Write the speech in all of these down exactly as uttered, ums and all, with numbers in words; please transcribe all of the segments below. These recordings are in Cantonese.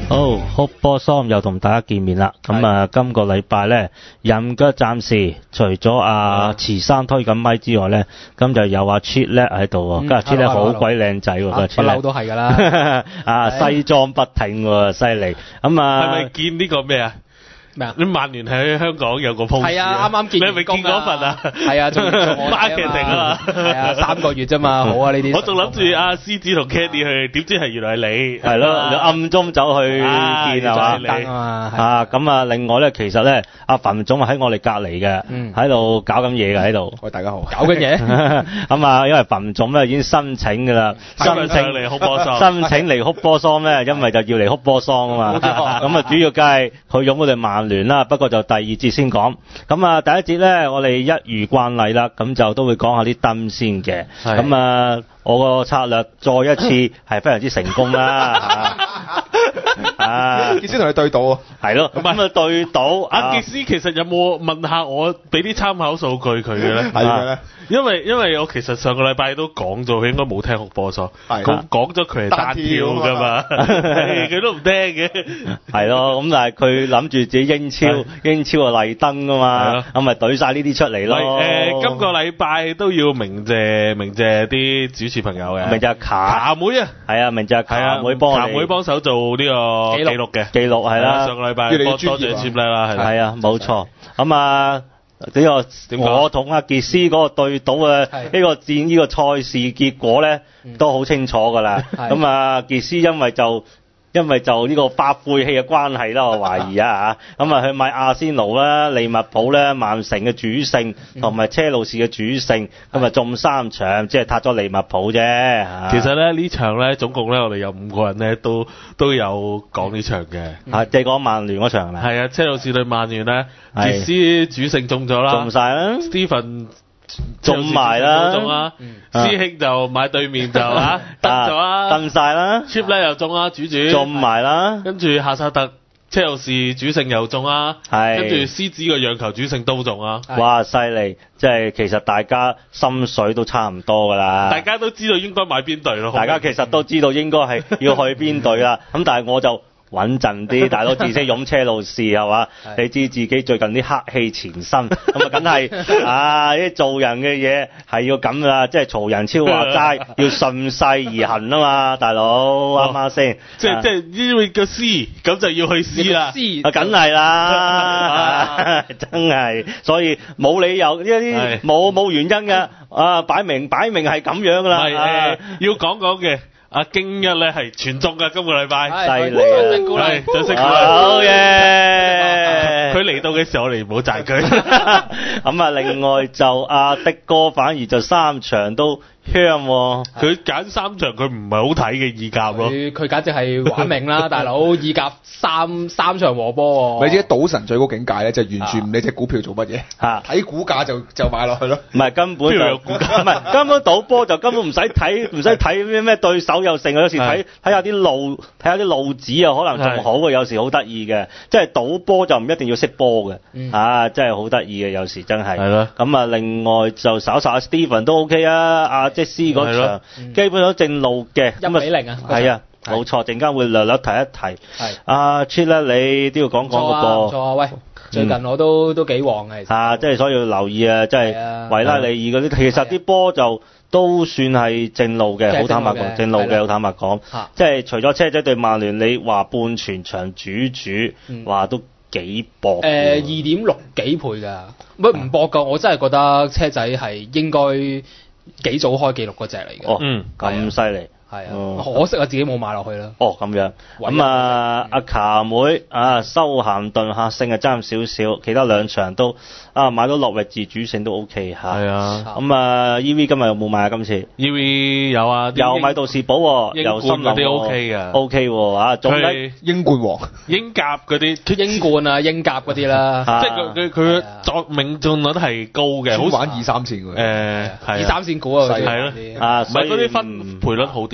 好，哭波桑又同大家見面啦。咁啊，今個禮拜咧，任腳暫時除咗阿慈生推緊咪之外咧，咁就有阿 Cheat 叻喺度喎。今日 Cheat 叻好鬼靚仔喎， 不嬲都係㗎啦。 啊，西裝筆挺喎，犀利。咁啊， 係咪見呢個咩啊？ 咩啊？ 你曼聯喺香港有個 post 係啊，啱啱見你係咪見嗰份啊？ 係啊，仲做我 marketing 啊嘛。 係啊，三個月啫嘛，好啊呢啲。 我仲諗住阿獅子同 Candy 去，點知係原來係你。 係咯，暗中走去見係嘛？啊，咁啊，另外咧，其實咧，阿馮總喺我哋隔離嘅，喺度搞緊嘢嘅喺度。 喂，大家好。搞緊嘢。 咁啊，因為馮總咧已經申請㗎啦，申請嚟哭波桑， 申請嚟哭波桑咧，因為就要嚟哭波桑啊嘛。咁啊，主要梗係佢用我哋曼聯啦，不過就第二節先講。咁啊，第一節咧，我哋一如慣例啦，咁就都會講下啲燈先嘅。咁啊，我個策略再一次係非常之成功啦。啊！ 傑斯同你對賭啊， 係咯，咁啊對賭。 阿傑斯其實有冇問下我俾啲參考數據佢嘅咧？ 係嘅咧， 因為因為我其實上個禮拜都講咗，佢應該冇聽哭波桑，講講咗佢係單挑噶嘛，佢都唔聽嘅。 係咯，咁但係佢諗住自己英超英超嘅麗燈噶嘛，咁咪懟晒呢啲出嚟咯。 誒，今個禮拜都要鳴謝鳴謝啲主持朋友嘅， 鳴謝卡卡妹啊， 係啊，鳴謝卡妹幫卡妹幫手做呢個記錄嘅記錄係啦。 上個禮拜多多謝 Cheap 啦，係係啊，冇錯。咁啊呢個我同阿傑斯嗰個對賭嘅呢個戰呢個賽事結果咧都好清楚㗎啦。咁啊傑斯因為就因為就呢個發晦氣嘅關係啦，我懷疑啊嚇，咁啊去買阿仙奴啦、利物浦咧、曼城嘅主勝同埋車路士嘅主勝，咁啊中三場，即係撻咗利物浦啫。 其實咧呢場咧總共咧我哋有五個人咧都都有講呢場嘅， 啊即係講曼聯嗰場啦。 係啊，車路士對曼聯咧，傑斯主勝中咗啦， 中曬啦 ，Stephen。 中埋啦， 中啦，師兄就買對面就嚇登咗啦， 登曬啦 ，Cheap 咧又中啦，主主中埋啦， 跟住夏薩特車路士主勝又中啦， 係， 跟住獅子個讓球主勝都中啊， 哇犀利！即係其實大家心水都差唔多㗎啦， 大家都知道應該買邊隊咯， 大家其實都知道應該係要去邊隊啦，咁但係我就穩陣啲，大佬自識擁車路士係嘛？你知自己最近啲黑氣纏身，咁啊梗係啊啲做人嘅嘢係要咁啦，即係曹仁超話齋，要順勢而行啊嘛，大佬啱唔啱先？ 即係即係因為個 C 咁就要去 C 啦， 啊梗係啦，真係，所以冇理由呢啲冇冇原因㗎，啊擺明擺明係咁樣㗎啦， 係誒要講講嘅。阿京一咧係全中㗎，今個禮拜犀利啊！ 掌聲鼓勵，掌聲鼓勵， 好嘢！ 佢嚟到嘅時候，我哋唔好讚佢。 咁啊，另外就阿的哥反而就三場都香喎， 佢揀三場佢唔係好睇嘅意甲咯。 佢佢簡直係玩命啦，大佬意甲三三場和波喎。 你知賭神最高境界咧，就係完全唔理隻股票做乜嘢，嚇睇股價就就買落去咯。 唔係根本就唔係根本賭波就根本唔使睇，唔使睇咩咩對手又勝，有時睇睇下啲路，睇下啲路子啊，可能仲好嘅，有時好得意嘅。即係賭波就唔一定要識波嘅，啊，真係好得意嘅，有時真係。 係咯。 咁啊，另外就稍稍阿 Stephen 都 OK 啊，阿即斯嗰場基本上正路嘅， 一比零啊， 係啊，冇錯，陣間會略略提一提。係阿 Cheat 咧，你都要講講嗰個。 唔錯啊，喂，最近我都都幾旺嘅。 啊，即係所以要留意啊，即係維拉利爾嗰啲，其實啲波就都算係正路嘅，好坦白講，正路嘅好坦白講。即係除咗車仔對曼聯，你話半全場主主話都幾搏。誒， 二點六幾倍㗎，乜唔搏㗎？我真係覺得車仔係應該。幾早開記錄嗰隻嚟嘅， 哦，嗯，咁犀利， 係啊，可惜我自己冇買落去啦。 哦，咁樣，咁啊，阿卡妹啊，修咸頓客勝啊爭少少，其他兩場都啊買到諾域治主勝都 OK 嚇。 係啊， 咁啊 E V 今日有冇買啊？今次 E V 有啊， 又買杜士堡喎，又森林嗰啲 OK 嘅 ，OK 喎啊，總之英冠王、 英甲嗰啲， 英冠啊、英甲嗰啲啦， 即係佢佢佢作命中率係高嘅， 好玩二三線嘅， 誒， 二三線股啊， 係咯， 啊， 唔係嗰啲分賠率好啲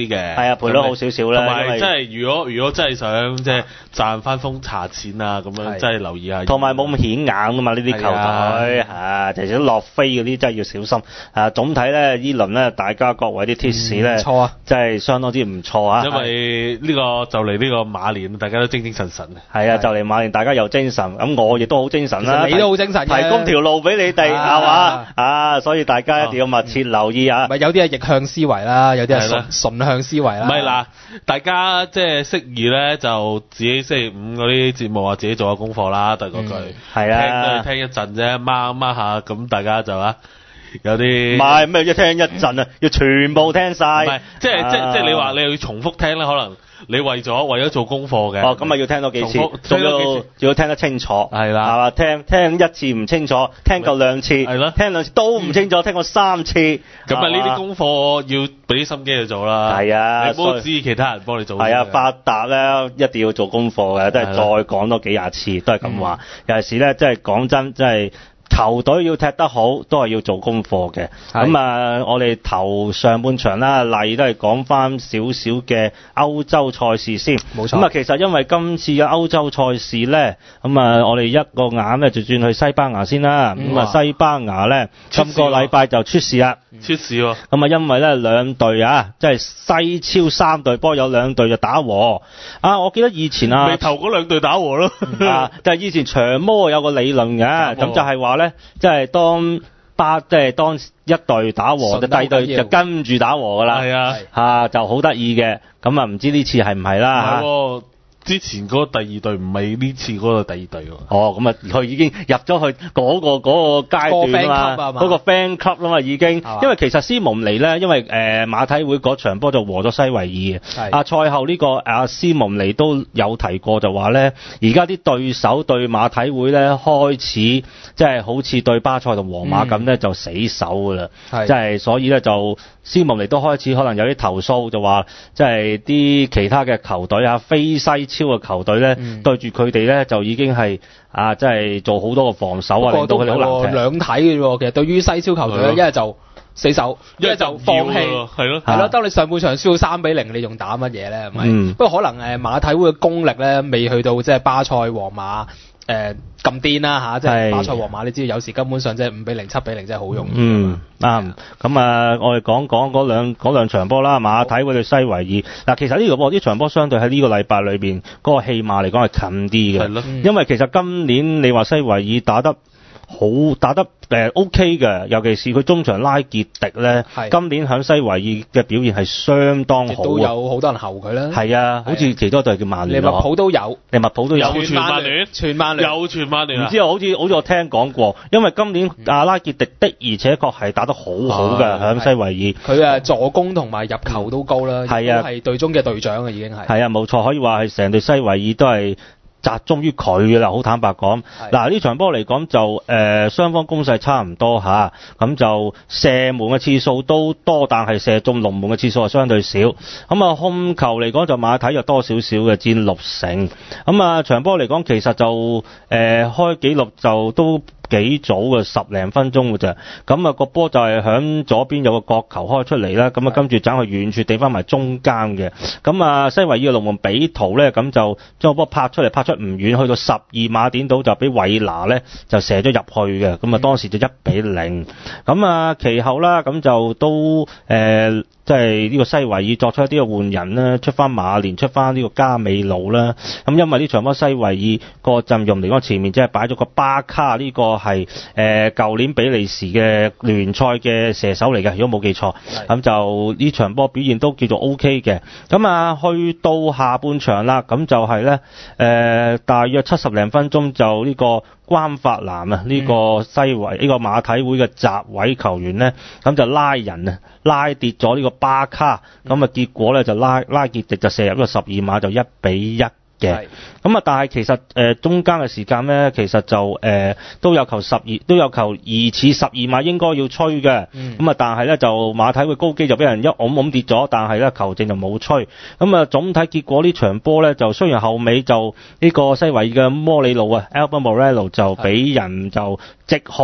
啲嘅。 係啊，賠率好少少啦。 同埋即係如果如果真係想即係賺翻風茶錢啊咁樣，真係留意下。 同埋冇咁顯眼㗎嘛呢啲球隊啊，其實落飛嗰啲真係要小心啊。總體咧呢輪咧，大家各位啲 tips 咧， 錯啊， 真係相當之唔錯啊。 因為呢個就嚟呢個馬年，大家都精精神神。 係啊，就嚟馬年，大家又精神，咁我亦都好精神啦。 你都好精神， 提供條路俾你哋係嘛啊，所以大家一定要密切留意啊。 唔係有啲係逆向思維啦，有啲係順順向思維啦。 唔係嗱，大家即係適宜咧，就自己星期五嗰啲節目啊，自己做下功課啦，對嗰句係啊， 聽聽一陣啫，掹掹下，咁大家就啊有啲唔係咩一聽一陣啊，要全部聽晒。 唔係即係即係即係你話你要重複聽咧，可能。你為咗為咗做功課嘅， 哦咁啊要聽多幾次，仲要要聽得清楚，係啦，係嘛？聽聽一次唔清楚，聽夠兩次，係咯，聽兩次都唔清楚，聽過三次， 咁啊呢啲功課要俾啲心機去做啦。係啊，你唔好指意其他人幫你做。 係啊，發達咧一定要做功課嘅，都係再講多幾廿次，都係咁話。尤其是咧，即係講真，即係。球隊要踢得好，都係要做功課嘅。咁啊，我哋頭上半場啦，例都係講翻少少嘅歐洲賽事先。冇錯。咁啊，其實因為今次嘅歐洲賽事咧，咁啊，我哋一個眼咧就轉去西班牙先啦。咁啊、嗯，西班牙咧今個禮拜就出事啦。 出事喎。 咁啊，因為咧兩隊啊，即係西超三隊波有兩隊就打和。啊，我記得以前啊， 未頭嗰兩隊打和咯。 啊，就係以前長毛有個理論嘅，咁就係話咧。即係當巴，即係當一隊打和，就第二隊就跟住打和噶啦。係啊，嚇就好得意嘅。咁啊，唔知呢次係唔係啦嚇？ 之前嗰個第二隊唔係呢次嗰個第二隊喎。 哦，咁啊，佢已經入咗去嗰個嗰個階段啦嘛，嗰個 fan club 啦嘛已經。因為其實斯蒙尼咧，因為誒馬體會嗰場波就和咗西維爾嘅。啊，賽後呢個阿斯蒙尼都有提過，就話咧，而家啲對手對馬體會咧開始即係好似對巴塞同皇馬咁咧就死守噶啦。即係所以咧就斯蒙尼都開始可能有啲投訴，就話即係啲其他嘅球隊啊，非西超嘅球隊咧，嗯、對住佢哋咧就已經係啊，即係做好多個防守啊，令到佢哋好難踢。 兩睇嘅喎，其實對於西超球隊咧，一係就死守，一係就放棄， 係咯， 係咯。當你上半場輸到三比零，你仲打乜嘢咧？係咪？嗯、不過可能誒馬體會嘅功力咧，未去到即係巴塞、皇馬。誒咁癲啦嚇，即係巴塞皇馬，你知道有時根本上即係五比零、七比零真係好容易。 嗯，啱。咁啊，我哋講講嗰兩嗰兩場波啦，馬體會對西維爾。嗱，其實呢個波呢場波相對喺呢個禮拜裏邊嗰個戲碼嚟講係近啲嘅，係咯。因為其實今年你話西維爾打得好打得誒 OK 嘅，尤其是佢中場拉傑迪咧，今年喺西維爾嘅表現係相當好， 都有好多人候佢啦。係啊，好似其他隊叫曼聯， 利物浦都有， 利物浦都有， 全曼聯， 全曼聯， 有全曼聯。 唔知啊，好似好似我聽講過，因為今年阿拉傑迪的而且確係打得好好嘅，喺西維爾。 佢誒助攻同埋入球都高啦，係啊，係隊中嘅隊長啊，已經係。 係啊，冇錯，可以話係成隊西維爾都係集中於佢嘅啦，好坦白講。嗱呢場波嚟講就誒、呃、雙方攻勢差唔多嚇，咁、啊、就射門嘅次數都多，但係射中龍門嘅次數係相對少。咁啊控球嚟講就馬體就多少少嘅，佔六成。咁啊場波嚟講其實就誒、呃、開紀錄就都幾早嘅，十零分鐘嘅啫。咁啊個波就係響左邊有個角球開出嚟啦，咁啊跟住斬去遠處掟翻埋中間嘅。咁啊西維爾嘅龍門比圖咧，咁就將個波拍出嚟，拍出唔遠，去到十二碼點度就俾韋拿咧就射咗入去嘅。咁啊當時就一比零。咁啊其後啦，咁就都誒即係呢個西維爾作出一啲嘅換人啦，出翻馬連，出翻呢個加美路啦。咁因為呢場波西維爾個陣容嚟講，前面即係擺咗個巴卡呢個。係誒舊年比利時嘅聯賽嘅射手嚟嘅，如果冇記錯，咁就呢場波表現都叫做 O K 嘅。咁啊，去到下半場啦，咁就係咧誒，大約七十零分鐘就呢個關法蘭啊，呢、這個西維呢、這個馬體會嘅閘位球員咧，咁就拉人啊，拉跌咗呢個巴卡，咁啊、嗯、結果咧就拉拉傑迪就射入咗十二碼，就一比一。嘅，咁啊，但係其實誒、呃、中間嘅時間咧，其實就誒、呃、都有球十二，都有球疑似十二碼應該要吹嘅，咁啊、嗯，但係咧就馬體會高基就俾人一拱拱跌咗，但係咧球證就冇吹，咁啊總體結果呢場波咧就雖然後尾就呢個西維爾嘅摩里路啊 Albert Morello 就俾人就直控。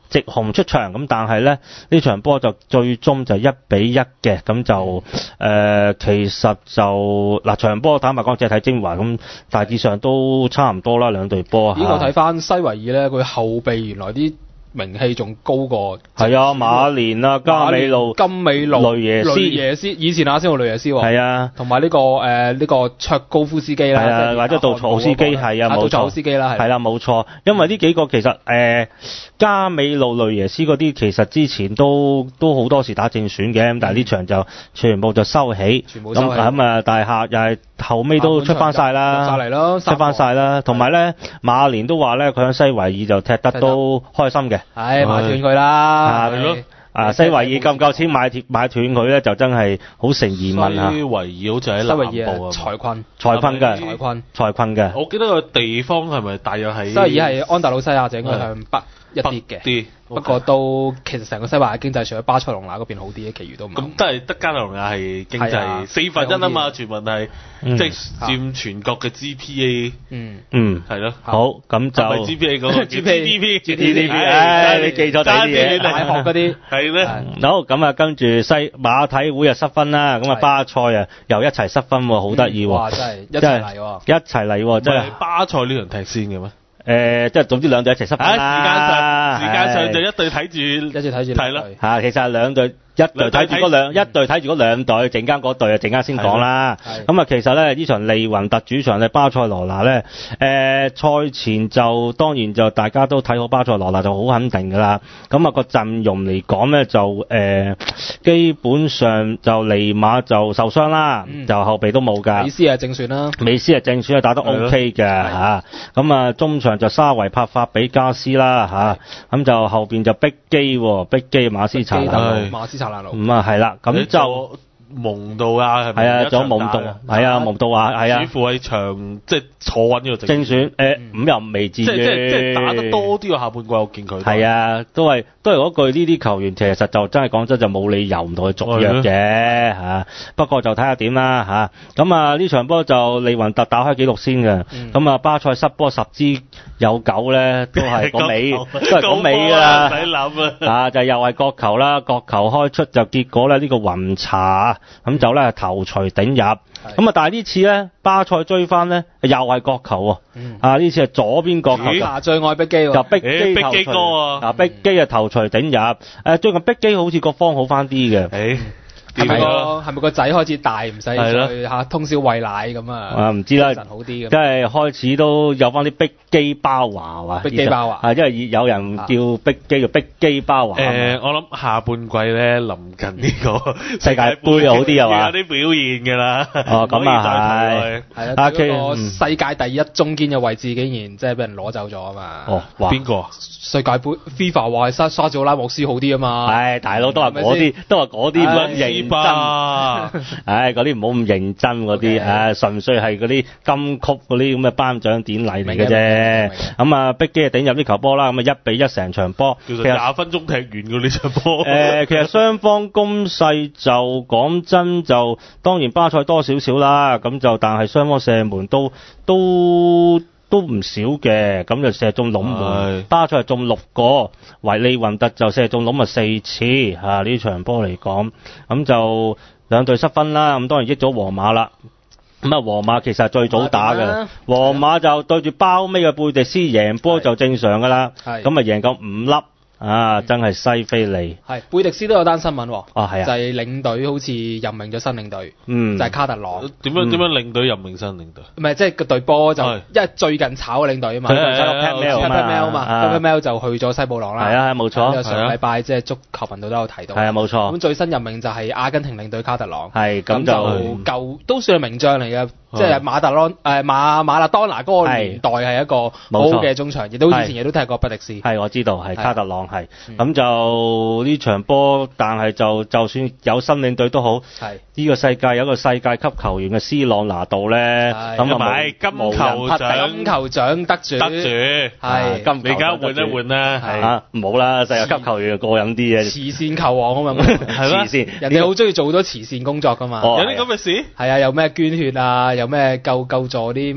直紅出場，咁但係咧呢場波就最終就一比一嘅，咁就誒、呃、其實就嗱場波坦白講只係睇精華，咁大致上都差唔多啦兩隊波。 呢個睇翻西維爾咧，佢後備原來啲名氣仲高過係啊，馬連啊，加美路、 金美路、 雷耶斯、 雷耶斯，以前阿仙奴雷耶斯喎， 係啊， 同埋呢個誒呢、呃這個卓高夫斯基啦， 係啊，或者杜曹斯基係啊，冇錯，杜曹斯基啦，係啦，冇錯，因為呢幾個其實誒、呃、加美路、雷耶斯嗰啲其實之前都都好多時打正選嘅，咁但係呢場就全部就收起， 全部收起， 咁咁啊，大客又係後尾都出翻晒啦， 出嚟咯， 出翻晒啦，同埋咧馬連都話咧佢喺西維爾就踢得都開心嘅。 係買斷佢啦， 係咯，啊西維爾夠唔夠錢買斷買斷佢咧，就真係好成疑問啊！ 西維爾好似喺南部啊， 財困財困嘅， 財困財困嘅。 我記得個地方係咪大約喺？ 西維爾係安達魯西亞，就應該向北一啲嘅。 啲， 不過都其實成個西維爾經濟除咗巴塞隆拿嗰邊好啲嘅，其餘都唔。 咁都係得加泰隆亞係經濟四分一啊嘛，全民係即係佔全國嘅 G P A。嗯嗯， 係咯。 好，咁就唔係 G P A 嗰個 G P P，G P P， 唉，你記錯第啲嘢。 大學嗰啲係咧。 好，咁啊，跟住西馬體會啊失分啦，咁啊巴塞啊又一齊失分喎，好得意喎。 哇！真係一齊嚟喎， 一齊嚟喎，真係。 巴塞呢場踢先嘅咩？ 誒，即係總之兩隊一齊失分啦。 時間上，時間上就一隊睇住， 一齊睇住。 係咯。 嚇，其實係兩隊。一隊睇住嗰兩，一隊睇住嗰兩隊，陣間嗰隊啊，陣間先講啦。咁啊，其實咧呢場利雲特主場嘅巴塞羅那咧，誒、呃、賽前就當然就大家都睇好巴塞羅那就好肯定㗎啦。咁啊個陣容嚟講咧就誒、呃、基本上就尼馬就受傷啦，嗯、就後備都冇㗎。 美斯係正選啦， 美斯係正選係打得 O K 嘅嚇。咁啊中場就沙維帕法比加斯啦嚇，咁、啊、就後邊就逼基喎，逼基馬斯查馬斯查。 咁啊，係啦，咁就蒙道亞係咪？ 係啊，仲有蒙道，係啊，蒙道亞係啊， 似乎係場即係坐穩呢個正選，誒，咁又未至於， 即係即係即係打得多啲嘅下半季，我見佢係啊，都係都係嗰句，呢啲球員其實就真係講真就冇理由唔同佢續約嘅嚇。不過就睇下點啦嚇。咁啊呢場波就利雲特打開紀錄先嘅，咁啊巴塞失波十支有九咧，都係個尾，都係個尾㗎啦。 唔使諗啊！ 啊，就又係角球啦，角球開出就結果咧呢個雲查咁就咧頭槌頂入，咁啊但係呢次咧巴塞追翻咧又係角球喎，嗯、啊呢次係左邊角球， 啊最愛逼基喎， 就逼基逼基哥啊， 啊逼基啊頭槌頂入，誒、呃、最近逼基好似個方好翻啲嘅。 欸係咪個係咪個仔開始大唔使再嚇通宵餵奶咁啊？ 啊唔知啦， 好啲咁。 即係開始都有翻啲逼基包華啊！ 逼基包華啊，因為有人叫逼基叫逼基包華。 誒，我諗下半季咧臨近呢個世界盃又好啲係嘛？ 有啲表現㗎啦。 哦，咁啊係。 係啊，嗰個世界第一中堅嘅位置竟然即係俾人攞走咗啊嘛！ 哦，邊個？ 世界盃 FIFA 話係沙沙祖拉莫斯好啲啊嘛。 係大佬都話嗰啲，都話嗰啲唔好認真。唉，嗰啲唔好咁認真嗰啲，唉，純粹係嗰啲金曲嗰啲咁嘅頒獎典禮嚟嘅啫。咁啊，逼基啊頂入呢球波啦，咁啊一比一成場波。 其實廿分鐘踢完㗎呢場波。 誒，其實雙方攻勢就講真就當然巴塞多少少啦，咁就但係雙方射門都都。都唔少嘅，咁就射中龍門，巴塞係中六個，維利雲特就射中龍門四次嚇呢場波嚟講，咁就兩隊失分啦，咁當然益咗皇馬啦。咁啊，皇馬其實係最早打嘅，皇馬就對住包尾嘅貝迪斯贏波就正常噶啦，咁啊贏夠五粒。啊！真係西非利係貝迪斯都有單新聞喎， 哦係啊， 就係領隊好似任命咗新領隊， 嗯， 就係卡特朗。 點樣點樣領隊任命新領隊？ 唔係即係個隊波就因為最近炒嘅領隊啊嘛，炒個 Pat Mel 啊嘛 ，Pat Mel 就去咗西布朗啦。 係啊，冇錯。 上禮拜即係足球頻道都有提到。 係啊，冇錯。 咁最新任命就係阿根廷領隊卡特朗。 係咁就舊都算係名將嚟嘅，即係馬特朗誒馬馬勒當拿嗰個年代係一個好嘅中場，亦都以前亦都踢過比迪斯。 係我知道係卡特朗係咁就。就呢場波，但係就就算有新領隊都好，係呢個世界有個世界級球員嘅 C 朗拿度咧，咁啊咪金球獎金球獎得主得主係， 咁而家換一換啦，係啊唔好啦，世界級球員過癮啲嘅慈善球王啊嘛， 係咩？慈善人哋好中意做好多慈善工作噶嘛， 有啲咁嘅事， 係啊，有咩捐血啊，有咩救救助啲咩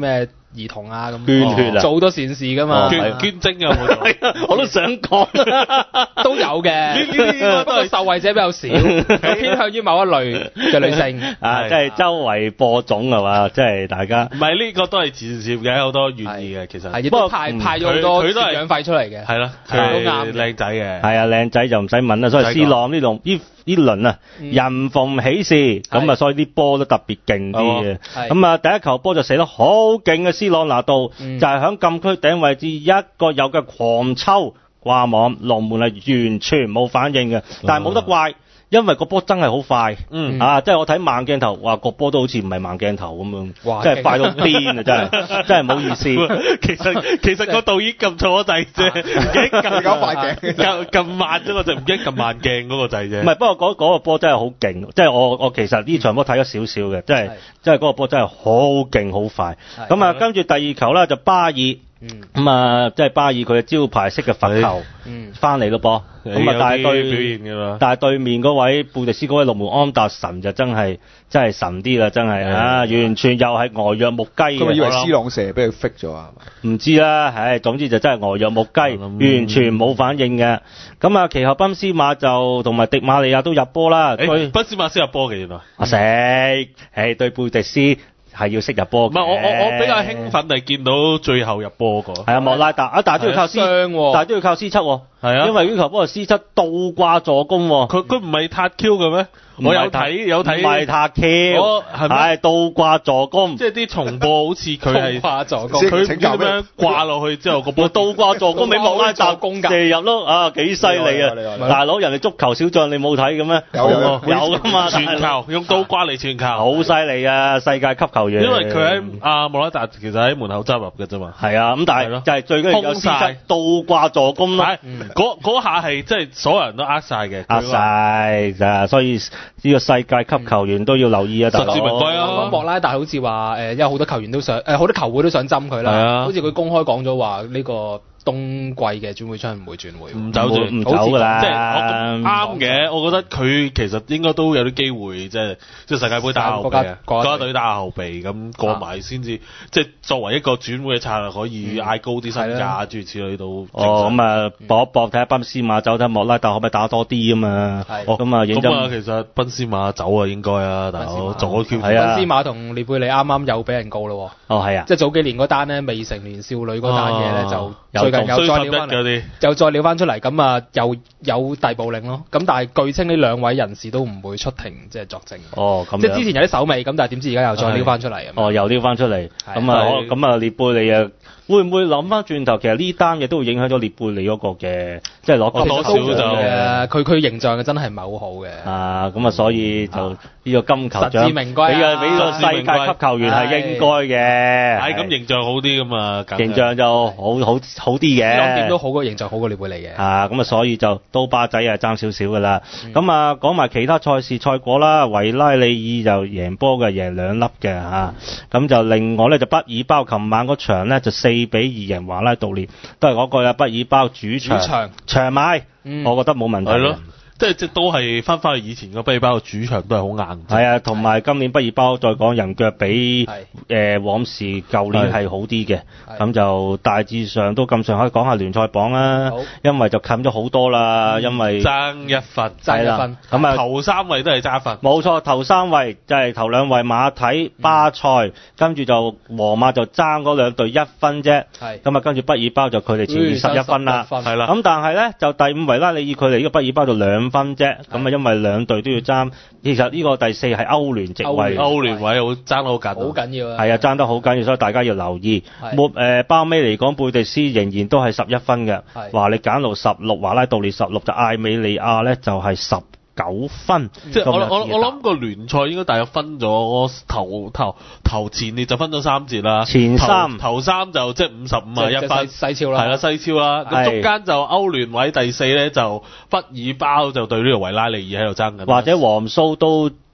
兒童啊咁， 捐血啊， 做好多善事噶嘛， 捐捐精有冇做？ 我都想講， 都有嘅，呢啲不過受惠者比較少，偏向於某一類嘅女性啊，即係周圍播種係嘛，即係大家唔係呢個都係慈善嘅，好多願意嘅其實， 係亦都派派咗好多贍養費出嚟嘅， 係啦， 都啱靚仔嘅， 係啊，靚仔就唔使問啦，所以 C 朗呢輪呢呢輪啊，人逢喜事咁啊，所以啲波都特別勁啲嘅，咁啊第一球波就射得好勁嘅 C 朗拿度，就係喺禁區頂位置一個有嘅狂抽掛網，龍門係完全冇反應嘅，但係冇得怪。因為個波真係好快，嗯啊，即係我睇慢鏡頭，哇個波都好似唔係慢鏡頭咁樣，真係快到癲啊！真係真係唔好意思。 其實其實個導演撳錯咗掣啫，唔記得撳搞快鏡， 撳撳慢咗個就唔記得撳慢鏡嗰個掣啫。 唔係，不過嗰嗰個波真係好勁，即係我我其實呢場波睇咗少少嘅，即係即係嗰個波真係好勁好快。咁啊，跟住第二球啦就巴爾。咁啊，即係巴爾佢嘅招牌式嘅罰球，翻嚟咯噃。咁啊，但係對，但係對面嗰位貝迪斯嗰位龍門安達臣就真係真係神啲啦，真係啊，完全又係呆若木雞。 佢咪以為 C 朗射俾佢 fake 咗啊？ 唔知啦，唉，總之就真係呆若木雞，完全冇反應嘅。咁啊，其後賓斯馬就同埋迪馬利亞都入波啦。 誒，賓斯馬先入波嘅原來。 阿食，誒對貝迪斯。係要識入波， 唔係我我我比較興奮係見到最後入波個， 係啊莫拉達啊，但係都要靠 C， 但係都要靠 C 七，係啊，因為呢球波係 C 七倒掛助攻， 佢佢唔係塔 Q 嘅咩？我有睇有睇， 唔係塔 Q，係倒掛助攻， 即係啲重播好似佢係掛助攻， 佢咁樣掛落去之後個波倒掛助攻俾莫拉達射入咯，啊幾犀利啊！大佬人哋足球小將你冇睇嘅咩？ 有有有㗎嘛， 傳球用倒掛嚟傳球， 好犀利啊！世界級球員， 因為佢喺阿莫拉達其實喺門口執入嘅啫嘛。 係啊，咁但係就係最緊要有 C 七倒掛助攻咯。 嗰嗰下係即係所有人都呃曬嘅， 呃曬啊！所以呢個世界級球員都要留意啊，大佬。 實至名歸啊！ 莫拉達好似話誒，因為好多球員都想誒，好多球會都想針佢啦。好似佢公開講咗話呢個冬季嘅轉會窗唔會轉會， 唔走住唔走㗎啦。 即係啱嘅，我覺得佢其實應該都有啲機會，即係即係世界盃打後備，國家隊打後備咁過埋先至，即係作為一個轉會嘅策略，可以嗌高啲身價，諸如此類都。 哦，咁啊搏一搏睇下賓斯馬走，睇莫拉達可唔可以打多啲啊嘛。 哦， 咁啊認真。 咁啊，其實賓斯馬走啊應該啊，大佬左 Q。 係啊。賓斯馬同列貝利啱啱又俾人告咯。 哦，係啊。 即係早幾年嗰單咧，未成年少女嗰單嘢咧就。最近又再撩翻嚟，又再撩翻出嚟，咁啊又有逮捕令咯。咁但係據稱呢兩位人士都唔會出庭即係作證。 哦，咁即係之前有啲手尾，咁但係點知而家又再撩翻出嚟。 哦，又撩翻出嚟。咁啊，咁啊，列貝利啊，會唔會諗翻轉頭？其實呢單嘢都會影響咗列貝利嗰個嘅，即係攞多少就佢佢形象嘅真係唔係好好嘅。 啊，咁啊，所以就呢個金球獎實至名歸， 俾個俾個世界級球員係應該嘅。 係咁形象好啲㗎嘛， 形象就好好好啲嘅。 兩點都好過形象好過列貝利嘅。 啊，咁啊，所以就刀疤仔啊爭少少㗎啦。咁啊，講埋其他賽事賽果啦，維拉利爾就贏波嘅，贏兩粒嘅嚇。咁就另外咧就畢爾包，琴晚嗰場咧就四比二贏華拉道列，都係嗰個啦。畢爾包主場主場長買，嗯、我覺得冇問題。 係咯，即係即都係翻返去以前個畢爾包嘅主場都係好硬。 係啊，同埋今年畢爾包再講人腳比誒、呃、往時舊年係好啲嘅，咁就大致上都咁上可以講下聯賽榜啦。因為就近咗好多啦，嗯、因為爭一分， 爭一分。 咁啊頭三位都係爭一分。 冇錯，頭三位就係、是、頭兩位馬體、巴塞，嗯、跟住就皇馬就爭嗰兩隊一分啫。咁啊，跟住畢爾包就距離前面十一分啦。係啦。咁但係咧就第五維拉利爾距離呢個畢爾包就兩分啫。咁啊，因為兩隊都要爭，其實呢個第四係歐聯席位， 歐聯位好爭得好緊， 好緊要啊！ 係啊，爭得好緊要，所以大家要留意。冇誒包尾嚟講，貝蒂斯仍然都係十一分嘅，華力簡奴十六，華拉道列十六，就艾美利亞咧就係十九分。 即係我我我諗個聯賽應該大約分咗頭頭頭前列就分咗三節啦， 前三頭三就即係五十五啊一分， 西超啦， 係啦西超啦，咁中間就歐聯位第四咧就畢爾包就對呢個維拉利爾喺度爭緊， 或者皇蘇都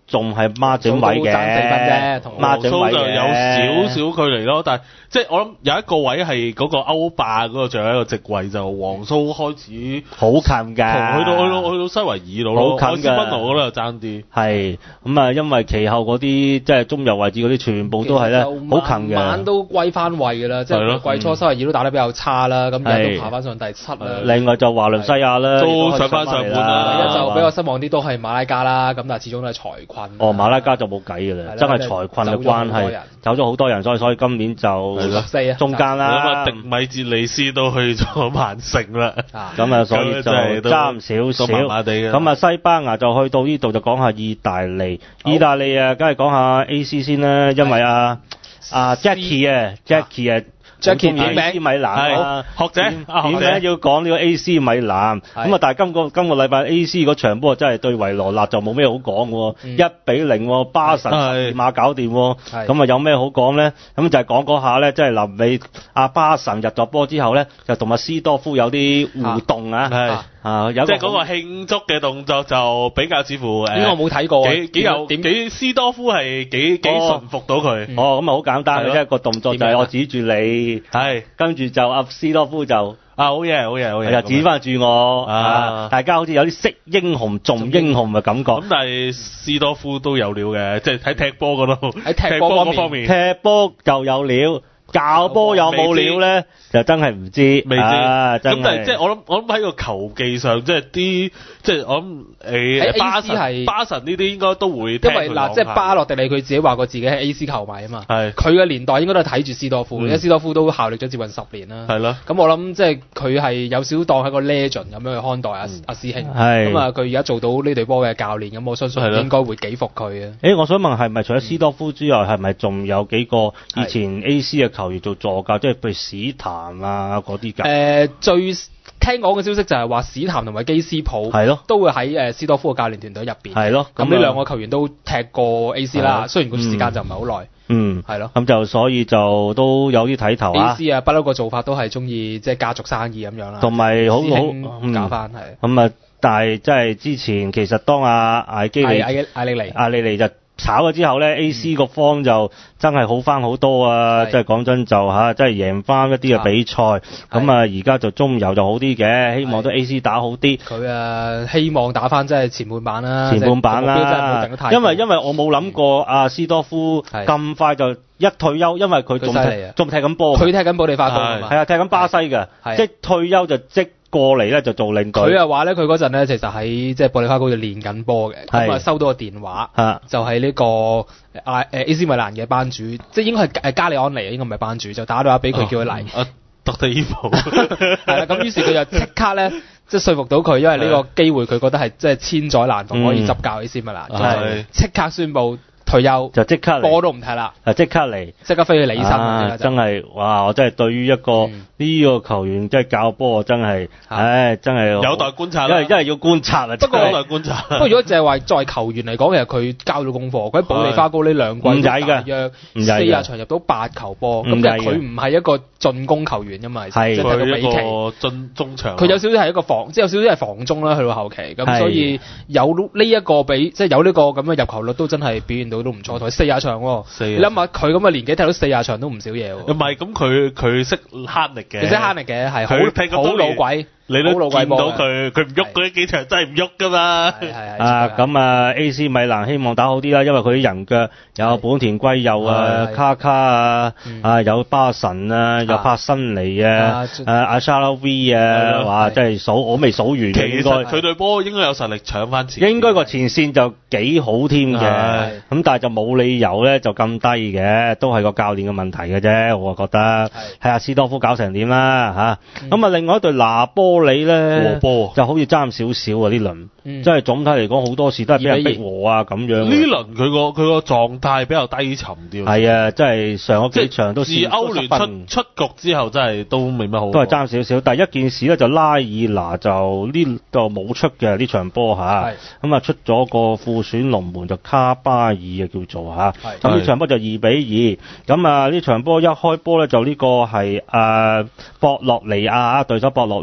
仲係孖整位嘅， 爭四分啫，同孖整位就有少少距離咯。但係即係我諗有一個位係嗰個歐霸嗰個最後一個席位就黃蘇開始好近㗎， 同去到去到去到西維爾度咯， 好近㗎。 愛斯賓奴嗰度又爭啲。 係咁啊，因為其後嗰啲即係中游位置嗰啲全部都係咧好近嘅， 慢慢都歸翻位㗎啦。即係季初西維爾都打得比較差啦，咁而家都爬翻上第七啦。 另外就華倫西亞啦， 都上翻上半啦。 唯一就比較失望啲都係馬拉加啦，咁但係始終都係財困。 哦，馬拉加就冇計㗎啦，真係財困嘅關係，走咗好多人，所以所以今年就中間啦。 迪米哲利斯都去咗曼城啦， 咁啊，所以就爭少少。咁啊，西班牙就去到呢度就講下意大利，意大利啊，梗係講下 A C 先啦，因為啊啊 Jackie 啊 Jackie 啊。 Jackie 點名 A C 米蘭啊， 學者點名要講呢個 A C 米蘭咁啊！但係今個今個禮拜 A C 嗰場波真係對維羅納就冇咩好講喎，一比零，巴神十二碼搞掂喎，咁啊有咩好講咧？咁就係講嗰下咧，即係臨尾阿巴神入咗波之後咧，就同阿斯多夫有啲互動啊，啊有即係嗰個慶祝嘅動作就比較似乎誒， 呢個我冇睇過， 幾幾有幾斯多夫係幾幾順服到佢。 哦，咁啊好簡單嘅啫，個動作就係我指住你。 係， 跟住就阿斯多夫就啊好嘢好嘢好嘢， 就指翻住我啊！大家好似有啲識英雄重英雄嘅感覺。 咁但係斯多夫都有料嘅，即係喺踢波嗰度， 喺踢波嗰方面， 踢波就有料，教波有冇料咧？就真係唔知， 未知。 咁但係即係我諗，我諗喺個球技上，即係啲即係我諗誒巴神巴神呢啲應該都會。 因為嗱，即係巴洛迪利佢自己話過自己係 A C 球迷啊嘛。係。佢嘅年代應該都係睇住斯多夫，因為斯多夫都效力咗接近十年啦。係咯。咁我諗即係佢係有少當係個 legend 咁樣去看待阿阿師兄。係。咁啊，佢而家做到呢隊波嘅教練，咁我相信應該會幾服佢啊。誒， 我想問係咪除咗斯多夫之外，係咪仲有幾個以前 A C 嘅球員做助教，即係譬如史談啊嗰啲㗎？ 誒，最聽講嘅消息就係話史談同埋基斯普係咯，都會喺誒斯多夫嘅教練團隊入邊。係咯，咁呢兩個球員都踢過 A C 啦，雖然個時間就唔係好耐。嗯，係咯。咁就所以就都有啲睇頭啊。A C 啊，不嬲個做法都係中意即係家族生意咁樣啦。同埋好好搞翻係。咁啊，但係即係之前其實當阿艾基利艾艾利尼艾利尼就炒咗之後咧 ，A C 個方就真係好翻好多啊！即係講真就嚇，即係贏翻一啲嘅比賽。咁啊，而家就中游就好啲嘅，希望都 A C 打好啲。佢啊，希望打翻即係前半版啦，前半版啦。因為因為我冇諗過阿斯多夫咁快就一退休，因為佢仲仲踢緊波。佢踢緊保利花高啊嘛。係啊，踢緊巴西嘅，即係退休就即過嚟咧就做領隊。佢又話咧，佢嗰陣咧其實喺即係保利花高度練緊波嘅，咁啊收到個電話，就係呢個啊誒 A C 米蘭嘅班主，即係應該係誒加利安尼，應該唔係班主，就打電話俾佢叫佢嚟。啊，Doctor Evil 係啦，咁於是佢就即刻咧即係說服到佢，因為呢個機會佢覺得係即係千載難逢可以執教 A C 米蘭，咁即刻宣布退休就即刻嚟，波都唔踢啦，就即刻嚟，即刻飛去里森。啊，真係哇！我真係對於一個呢個球員即係教波，真係，唉，真係有待觀察啦。因為因為要觀察啊，不過有待觀察。不過如果淨係話作為球員嚟講，其實佢交咗功課。佢喺保利花高呢兩季大約四十場入到八球波，咁其實佢唔係一個進攻球員㗎嘛，係即係睇到尾期進中場。佢有少少係一個防，即係有少少係防中啦，去到後期咁，所以有呢一個比即係有呢個咁嘅入球率都真係表現到都唔錯，同四十場喎。你諗下佢咁嘅年紀踢到四十場都唔少嘢喎。唔係，咁佢佢識慳力嘅，佢識慳力嘅係好好老鬼。你都見到佢，佢唔喐嗰啲幾場真係唔喐噶嘛。係係啊，咁啊 A C 米蘭希望打好啲啦，因為佢啲人腳有本田圭佑啊、卡卡啊、啊有巴神啊、有帕辛尼啊、誒阿沙拉 V 啊，哇！真係數我未數完。其實佢隊波應該有實力搶翻前。應該個前線就幾好添嘅，咁但係就冇理由咧就咁低嘅，都係個教練嘅問題嘅啫，我覺得。係啊，斯多夫搞成點啦嚇？咁啊，另外一隊拿波。你咧就好似爭少少啊！呢輪，即係總體嚟講好多時都係俾人逼和啊咁樣。呢輪佢個佢個狀態比較低沉啲。係啊，即係上嗰幾場都自歐聯出出局之後，真係都未乜好。都係爭少少，但係一件事咧就拉爾拿就呢度冇出嘅呢場波嚇，咁啊出咗個副選龍門就卡巴爾啊叫做嚇，咁呢場波就二比二，咁啊呢場波一開波咧就呢個係誒博洛尼亞對手博洛尼亞就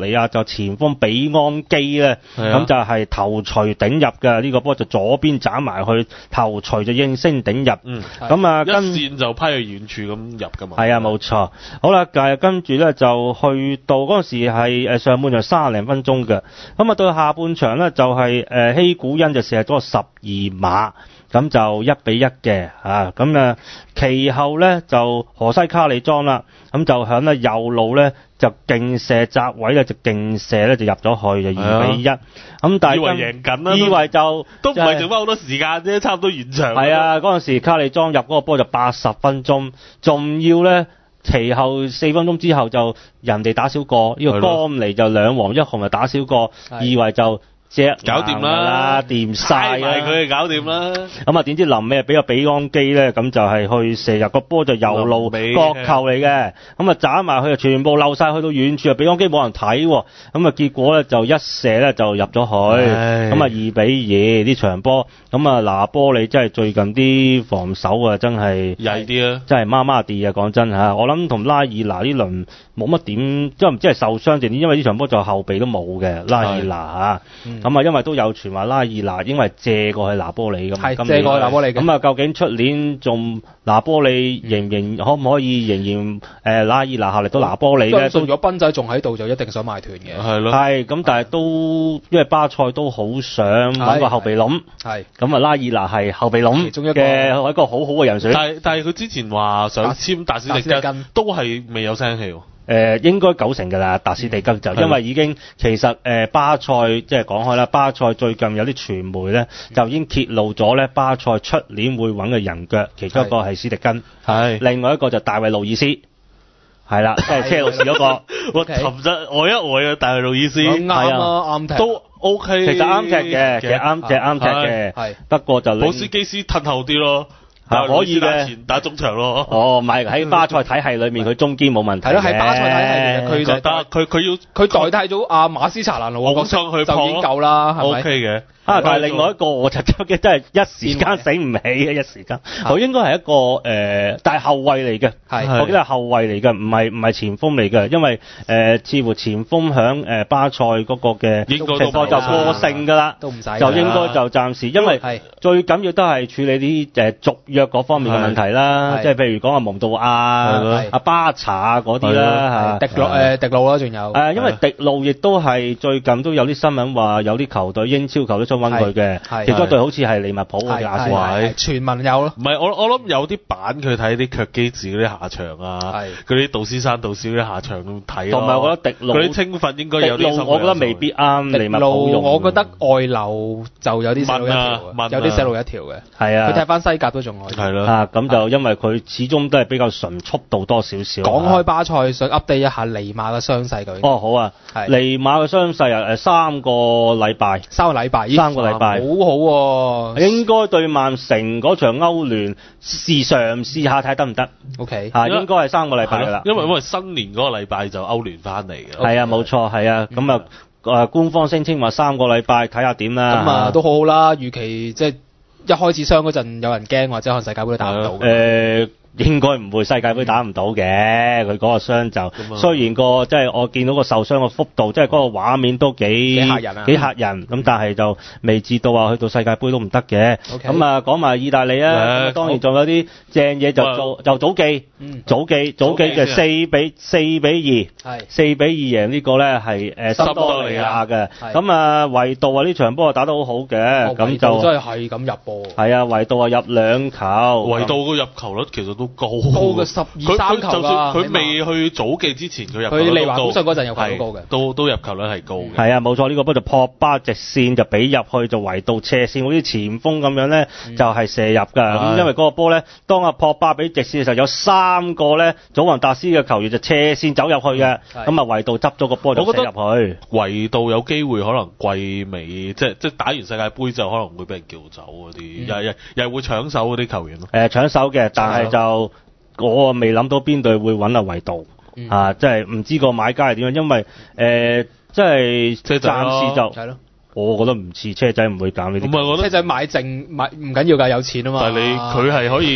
就前鋒比安基咧，咁就係頭槌頂入嘅，呢個波就左邊斬埋去，頭槌就應聲頂入。嗯，咁啊， 一線就批去遠處咁入㗎嘛。 係啊，冇錯。好啦，跟住咧就去到嗰陣時係誒上半場三十零分鐘嘅，咁啊到下半場咧就係誒希古恩就射咗個十二碼。咁就一比一嘅，啊，咁啊，其後咧就河西卡利莊啦，咁就響咧右路咧就勁射窄位咧就勁射咧就入咗去就二比一，咁但係以為贏緊啦， 以為就都唔係剩翻好多時間啫，差唔多完場。 係啊，嗰陣時卡利莊入嗰個波就八十分鐘，仲要咧其後四分鐘之後就人哋打少個，呢個江尼就兩黃一紅就打少個，以為就隻搞掂啦， 掂晒啦， 佢搞掂啦。 咁啊，點知臨尾俾個比安基咧，咁就係去射入個波就右路角球嚟嘅，咁啊斬埋去就全部漏晒去到遠處啊，比安基冇人睇，咁啊結果咧就一射咧就入咗去，咁啊二比二呢場波，咁啊拿波利真係最近啲防守啊真係曳啲啊， 真係麻麻地啊，講真嚇，我諗同拉爾拿呢輪冇乜點，即係唔知係受傷定點，因為呢場波就後備都冇嘅拉爾拿嚇。咁啊，因為都有傳話拉爾拿因為借過去拿波利咁， 係借過去拿波利嘅。 咁啊，究竟出年仲拿波利仍然可唔可以仍然誒、呃、拉爾拿下嚟到拿波利咧？ 都如果賓仔仲喺度，就一定想買斷嘅。 係咯。 係咁，但係都因為巴塞都好想揾個後備諗。係。咁啊，拉爾拿係後備諗嘅一個好好嘅人選。 但係但係佢之前話想簽達斯迪根，都係未有聲氣喎。 誒、呃、應該九成㗎啦，達斯地吉就、嗯、因為已經其實誒、呃、巴塞即係講開啦，巴塞最近有啲傳媒咧就已經揭露咗咧，巴塞出年會揾嘅人腳，其中一個係斯迪根，係另外一個就大衛路爾斯，係啦，即係車路士嗰、那個。 我尋日呆一呆啊，大衛路爾斯， 啱啊，啱踢都 OK， 其實啱踢嘅，其實啱踢啱踢嘅，係不過就保斯基斯褪後啲咯。 係可以嘅， 前打中場咯。 哦，唔係喺巴塞體系裏面，佢中堅冇問題。 係咯，喺巴塞體系佢就得，佢佢要佢代替咗阿馬斯查蘭路，我上去就已經夠啦，係咪 ？O K 嘅。 啊！但係另外一個我就真係真係一時間醒唔起嘅，一時間。佢應該係一個誒、呃，但係後衛嚟嘅，係我記得係後衛嚟嘅，唔係唔係前鋒嚟嘅，因為誒、呃、似乎前鋒響誒巴塞嗰個嘅情況就過剩㗎啦， 都唔使， 就應該就暫時，因為最緊要都係處理啲誒續約嗰方面嘅問題啦，即係譬如講阿蒙道亞、阿巴查嗰啲啦嚇， 迪路誒迪路啦，仲有誒，因為迪路亦都係最近都有啲新聞話有啲球隊英超球隊揾佢嘅，其中一隊好似係利物浦嘅亞視位， 傳聞有咯。 唔係我我諗有啲版佢睇啲卻基治嗰啲下場啊，嗰啲杜斯山杜斯嗰啲下場都睇。 同埋我覺得迪路嗰啲青訓應該有啲。 我覺得未必啱利物浦用。 我覺得外流就有啲細路一條，有啲細路一條嘅。係啊，佢踢翻西甲都仲可以。 係咯。 啊，咁就因為佢始終都係比較純速度多少少。 講開巴塞，想 update 一下尼馬嘅傷勢佢。 哦，好啊。係。尼馬嘅傷勢啊，誒三個禮拜。 三個禮拜。 三個禮拜。 好好喎， 應該對曼城嗰場歐聯試嘗試下睇得唔得 ？OK， 嚇應該係三個禮拜㗎啦。 因為因為新年嗰個禮拜就歐聯翻嚟嘅。 係啊，冇錯，係啊，咁啊誒官方聲稱話三個禮拜睇下點啦。 咁啊都好好啦，預期即係一開始傷嗰陣有人驚或者可能世界盃都打唔到。 誒。應該唔會世界盃打唔到嘅，佢嗰個傷就、嗯、雖然個即係我見到個受傷個幅度，即係嗰個畫面都幾幾嚇人啊， 幾嚇人咁，但係就未至到話去到世界盃都唔得嘅。咁、okay. 啊講埋意大利啊，嗯、當然仲有啲正嘢就做就早記，早記早記就四比四比二，四比二贏呢個咧係誒森多利亞嘅。咁啊維杜啊呢場波打得好好嘅，咁、哦、就真係係咁入波。 係啊，維杜啊入兩球， 維杜個入球率其實都高高嘅十二三球㗎， 佢未去早記之前佢入佢利華古遜嗰陣有球都高嘅， 都都入球率係高嘅。 係啊，冇錯，呢、這個波就撲巴直線就俾入去就圍到斜線，好似前鋒咁樣咧、嗯，就係、是、射入㗎。咁因為嗰個波咧，當阿撲巴俾直線嘅時候，有三個咧祖雲達斯嘅球員就斜線走入去嘅，咁啊圍到執咗個波就射入去。 圍到有機會可能季尾，即係即係打完世界盃就可能會俾人叫走嗰啲，又又又係會搶手嗰啲球員咯。誒、 呃、搶手嘅，但係就。我未諗到邊隊會揾阿維杜、嗯、啊，即係唔知個買家係點樣，因為誒即係暫時就係咯，我覺得唔似車仔唔會揀呢啲。 車仔買剩買唔緊要㗎，有錢啊嘛。 但係你佢係可以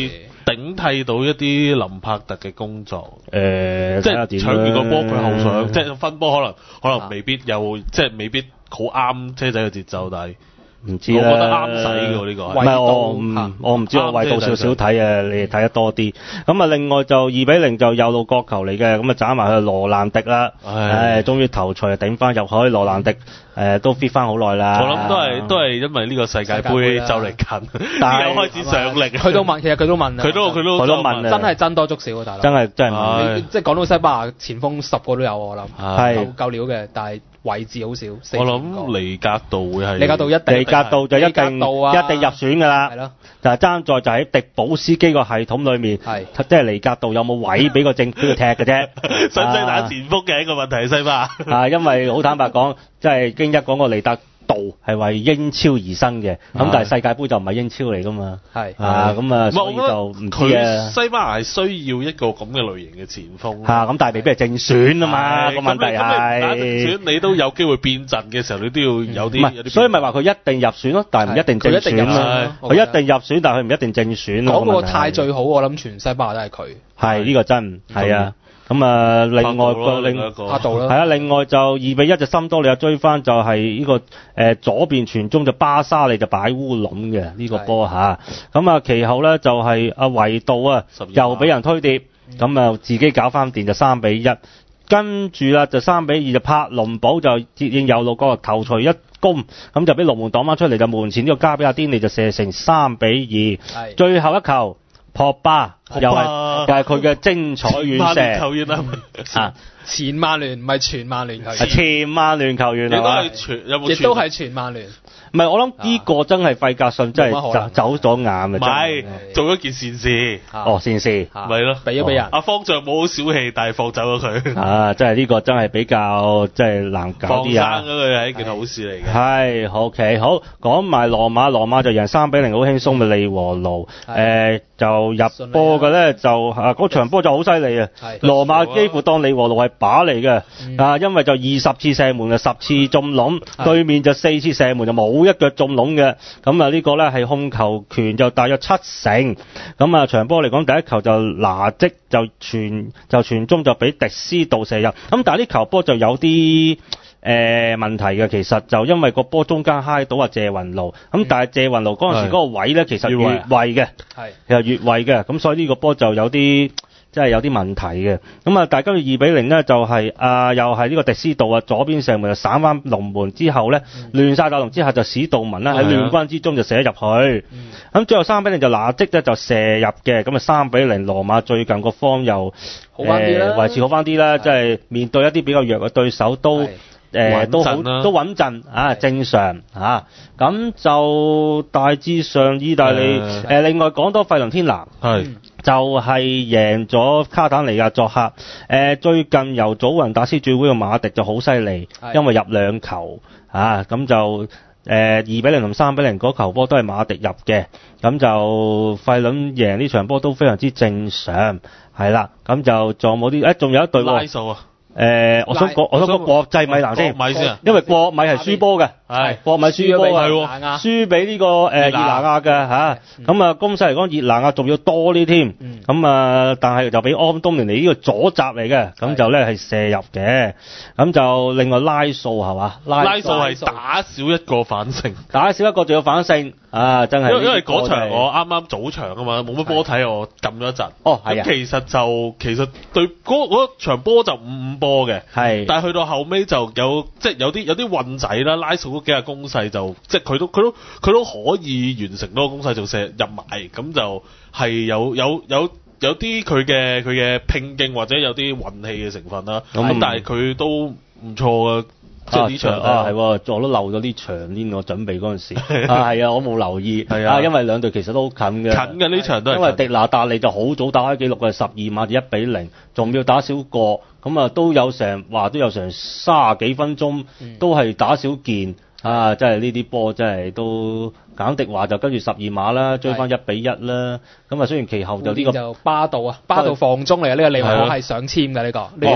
頂替到一啲林柏特嘅工作？ 誒、呃， 即係搶完個波佢後上，即係分波可能可能未必又即係未必好啱車仔嘅節奏，但係。 唔知我覺得啱使嘅呢個， 唔係我唔我唔知我為到少少睇啊，你哋睇得多啲。咁啊，另外就二比零就右路角球嚟嘅，咁啊斬埋去羅蘭迪啦，唉，終於頭槌頂翻入去，羅蘭迪誒都 fit 翻好耐啦。 我諗都係都係因為呢個世界盃就嚟近，但係開始上力。 佢都問，其實佢都問， 佢都佢都佢都問， 真係真多足少啊，大佬。 真係真係， 即係講到西班牙前鋒十個都有我諗，係夠料嘅，但係。位置好少， 我諗尼格杜會係尼格杜一定， 尼格杜就一定一定入選㗎啦。 係咯， 但係爭在就喺迪保斯基個系統裏面，係即係尼格杜有冇位俾個正俾佢踢嘅啫。 使唔使打前鋒嘅一個問題，西班牙啊，因為好坦白講，即係經一講個尼格杜係為英超而生嘅，咁但係世界盃就唔係英超嚟㗎嘛。係啊，咁啊，所以就唔知啊。 西班牙係需要一個咁嘅類型嘅前鋒。 嚇，咁但係未必係正選啊嘛，個問題係。 正選你都有機會變陣嘅時候，你都要有啲。唔係， 所以咪話佢一定入選咯，但係唔一定正選咯。佢一定入選，但係佢唔一定正選。 講個態最好，我諗全西班牙都係佢。 係呢個真係啊。咁啊，另外個另拍到啦， 係啊，另外就二比一就森多利亞追翻，就係呢個誒左邊傳中就巴沙利就擺烏龍嘅呢個波嚇。咁啊，其後咧就係阿維杜啊，又俾人推跌，咁啊自己搞翻掂就三比一。跟住啦就三比二就柏倫堡就接應右路嗰個頭槌一攻，咁就俾龍門擋翻出嚟，就門前呢個加比亞甸尼就射成三比二。最後一球。博巴又係又係佢嘅精彩遠射， 球員啊！ 啊，前曼聯唔係全曼聯球員， 前曼聯球員啊， 亦都係全曼聯。 唔係，我諗呢個真係費格遜真係走走咗眼啊！唔係做咗件善事， 哦善事， 咪咯， 俾咗俾人。 阿方丈冇好小氣，但係放走咗佢。 啊，真係呢個真係比較真係難搞啲啊！ 放生咗佢係一件好事嚟嘅。 係 OK，好講埋羅馬，羅馬就贏三比零，好輕鬆嘅利和路。誒就入波嘅咧，就啊嗰場波就好犀利啊！羅馬幾乎當利和路係靶嚟嘅啊，因為就二十次射門啊，十次中籠，對面就四次射門就冇。一腳中籠嘅，咁啊呢個咧係控球權就大約七成，咁啊場波嚟講第一球就拿積就傳就傳中就俾迪斯道射入，咁但係呢球波就有啲誒、呃、問題嘅，其實就因為個波中間揩到啊謝雲路，咁但係謝雲路嗰陣時嗰個位咧其實越位嘅，係其實越位嘅，咁所以呢個波就有啲。真係有啲問題嘅，咁啊，但係跟住二比零呢，就係、是、啊、呃，又係呢個迪斯道啊，左邊射門就散翻龍門之後呢，亂晒大龍之後就史道文呢喺亂軍之中就射入去，咁、嗯、最後三比零就拿積呢就射入嘅，咁啊三比零羅馬最近個方又好翻啲啦， 維持好翻啲啦，即係面對一啲比較弱嘅對手都誒、呃、都好都穩陣啊，正常啊，咁就大致上意大利誒、呃，另外講多費倫天拿係。就係贏咗卡坦尼亞作客，誒、呃、最近由祖雲達斯轉會嘅馬迪就好犀利，因為入兩球啊，咁就誒二比零同三比零嗰球波都係馬迪入嘅，咁就費倫贏呢場波都非常之正常，係啦，咁就仲冇啲誒，仲有一隊喎。拉數啊！誒、呃，我想講，我想講國際米蘭先，米先，因為國米係輸波嘅，係國米輸波嘅，輸俾呢個誒熱拿亞嘅嚇，咁啊攻勢嚟講熱拿亞仲要多啲添，咁、嗯、啊但係就俾安東尼尼呢個左閘嚟嘅，咁就咧係射入嘅，咁就另外拉數係嘛， 拉數係打少一個反勝， 打少一個仲有反勝。啊，真係！ 因為因為嗰場我啱啱早場啊嘛，冇乜波睇，我撳咗一陣。哦，係啊。咁其實就其實對嗰嗰場波就五五波嘅，係。但係去到後尾就有即係有啲有啲運仔啦，拉數嗰幾下攻勢就即係佢都佢都佢都可以完成嗰個攻勢就射入埋，咁就係有有有有啲佢嘅佢嘅拼勁或者有啲運氣嘅成分啦。咁、嗯、但係佢都唔錯啊。即係呢場啊，係喎，我都漏咗呢場先，我準備嗰陣時啊，係啊，我冇留意，係啊，因為兩隊其實都好近嘅，近嘅呢場都係，因為迪拿達利就好早打開紀錄嘅十二碼就一比零，仲要打少個，咁啊都有成話都有成三十幾分鐘，都係打少件、嗯、啊，真係呢啲波真係都簡迪華就跟住十二碼啦，追翻一比一啦，咁啊雖然其後就呢、這個就巴道啊，巴道放中嚟啊，呢、這個利華係想簽嘅呢個。呢個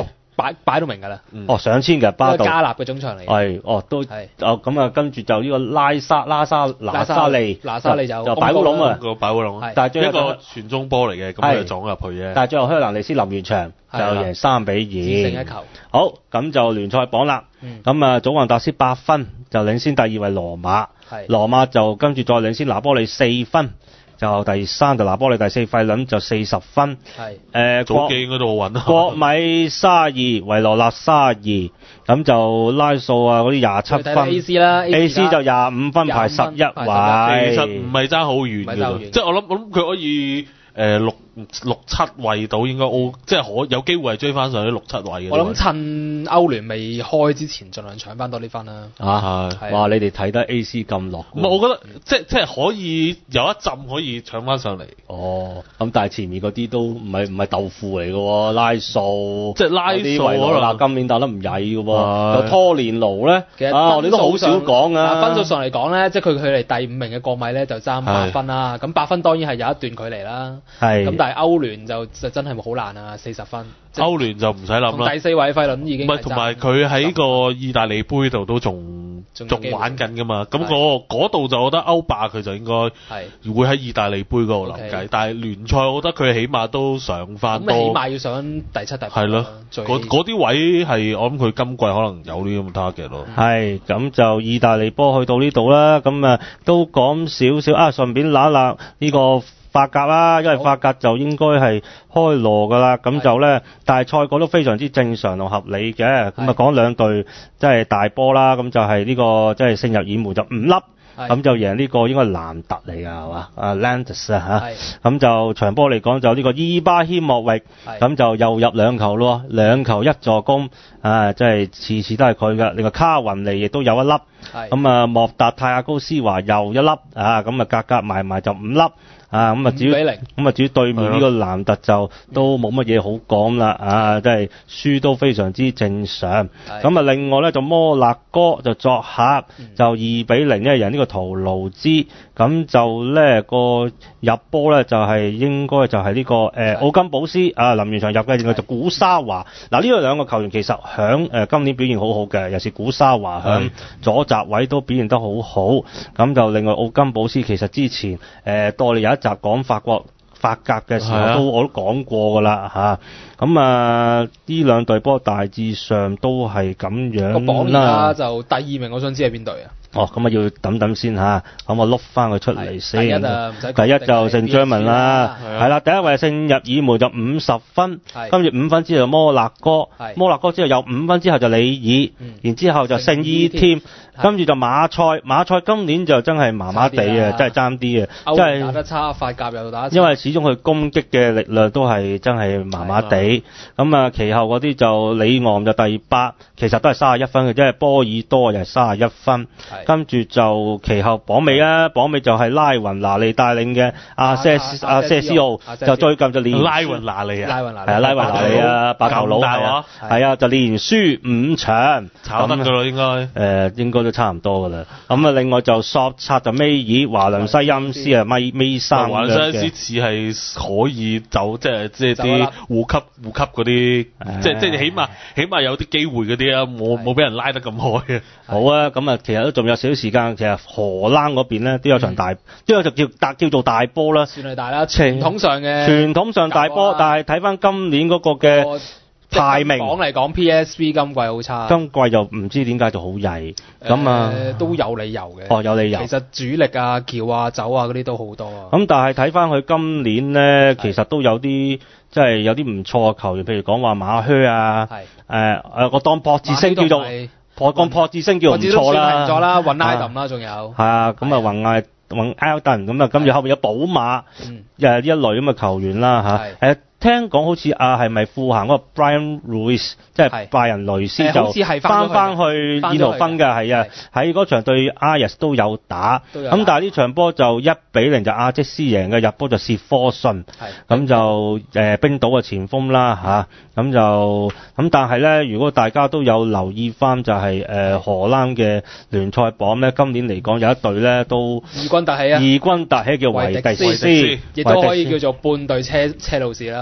擺擺到明㗎啦。 哦，上千嘅巴杜。 加納嘅中場嚟。 係，哦都係。哦咁啊，跟住就呢個拉沙拉沙拿沙利， 拿沙利就就擺烏龍啊， 個擺烏龍。 但係一個傳中波嚟嘅，咁佢撞入去啫。 但係最後香蘭尼斯臨完場就贏三比二， 只勝一球。 好，咁就聯賽榜啦。咁啊，祖雲達斯八分就領先第二位羅馬，羅馬就跟住再領先拿波利四分。就第三就拿波利，第四費倫就四十分。係誒， 早記應該都好穩啊。 國米三二，維羅納三二，咁就拉素啊嗰啲廿七分。 A C 啦 ，A C 就廿五分排十一位。 其實唔係爭好遠嘅，即係我諗我諗佢可以。誒、呃、六六七位到應該 O， 即係可有機會係追翻上啲六七位嘅。 我諗趁歐聯未開之前，盡量搶翻多啲分啦。 啊係，哇！你哋睇得 A C 咁落。 唔係，我覺得即即係可以有一陣可以搶翻上嚟。 哦，咁但係前面嗰啲都唔係唔係豆腐嚟嘅喎，拉素即係拉素可能今年打得唔曳嘅喎，有拖連奴咧。其實啊，我哋都好少講啊。 分數上嚟講咧，即係佢距離第五名嘅國米咧就爭八分啦。咁八分當然係有一段距離啦。係，咁但係歐聯就就真係好難啊，四十分。 歐聯就唔使諗啦。 第四位費倫已經唔係， 同埋佢喺個意大利杯度都仲仲玩緊噶嘛。咁嗰嗰度就我覺得歐霸佢就應該會喺意大利杯嗰度諗計。但係聯賽我覺得佢起碼都上翻多。咁起碼要上第七、第八。 係咯，嗰啲位係我諗佢今季可能有呢咁嘅 target 咯。 係，咁就意大利波去到呢度啦。咁啊都講少少啊，順便揦揦呢個法甲啦，因為法甲就應該係開鑼噶啦，咁就咧，但係賽果都非常之正常同合理嘅。咁啊講兩隊即係大波啦，咁就係呢個即係聖日耳門就五粒，咁就贏呢個應該係蘭特嚟㗎係嘛？啊 Lantis 啊嚇，咁就長波嚟講就呢個伊巴謙莫域，咁就又入兩球咯，兩球一助攻，啊即係次次都係佢㗎。另外卡雲尼亦都有一粒，咁啊莫達泰亞高斯華又一粒，啊咁啊夾夾埋埋就五粒。啊咁啊，至於咁啊，至於對面呢個蘭特就都冇乜嘢好講啦，啊，即係輸都非常之正常。咁啊，另外咧就摩納哥就作客就二比零咧贏呢個圖盧茲，咁就咧個入波咧就係應該就係呢個誒奧金堡斯啊臨完場入嘅，另外就古沙華。嗱呢兩個球員其實響誒今年表現好好嘅，尤其是古沙華響左閘位都表現得好好。咁就另外奧金堡斯其實之前誒多利有一集講法國法甲嘅時候都我都講過噶啦嚇，咁啊呢兩隊波大致上都係咁樣啦。個榜而家就第二名，我想知係邊隊啊？ 哦，咁啊要等等先嚇，咁我碌翻佢出嚟先。第一啊，唔使第一就聖張文啦，係啦，第一位聖日耳門就五十分，跟住五分之後就摩納哥，摩納哥之後有五分之後就里爾，然之後就聖伊添。跟住就馬賽，馬賽今年就真係麻麻地啊，真係爭啲啊， 即係打得差，法甲又打得差。 因為始終佢攻擊嘅力量都係真係麻麻地。咁啊，其後嗰啲就里昂就第八，其實都係三十一分嘅，即係波爾多又係三十一分。跟住就其後榜尾啊，榜尾就係拉雲拿利帶領嘅阿謝阿謝斯奧，就最近就連拉雲拿利啊， 拉雲拿係啊，拉雲拿利啊，白頭佬係啊，係啊，就連輸五場， 炒得㗎啦應該。 誒應該都差唔多㗎啦。咁啊，另外就索察就尾二，華倫西欽斯啊，尾尾三嘅。華倫西欽斯似係可以走，即係即係啲護級護級嗰啲，即係即係起碼起碼有啲機會嗰啲啊，冇冇俾人拉得咁開啊。好啊，咁啊，其實都仲有少少時間。其實荷蘭嗰邊咧都有場大，都有就叫大叫做大波啦， 算係大啦，傳統上嘅傳統上大波，但係睇翻今年嗰個嘅排名講嚟講 ，P S V 今季好差， 今季就唔知點解就好曳，咁啊都有理由嘅。 哦，有理由。 其實主力啊、橋啊、走啊嗰啲都好多啊。 咁但係睇翻佢今年咧，其實都有啲即係有啲唔錯嘅球員，譬如講話馬靴啊，誒誒個當博智星叫做。破降破智星叫唔錯啦， 唔錯啦，雲埃頓啦，仲有係啊，咁啊雲埃雲埃頓咁啊，跟住後面有寶馬，誒呢一類咁嘅球員啦嚇，誒聽講好似啊係咪富咸嗰個 Brian Ruiz 即係拜仁雷斯就翻翻去燕豪芬嘅，係啊，喺嗰場對阿耶斯都有打，咁但係呢場波就一比零就阿積斯贏嘅，入波就薛科遜，咁就誒冰島嘅前鋒啦嚇，咁就咁但係咧，如果大家都有留意翻就係誒荷蘭嘅聯賽榜咧，今年嚟講有一隊咧都異軍突起啊， 異軍突起叫維迪斯， 亦都可以叫做半隊車車路士啦。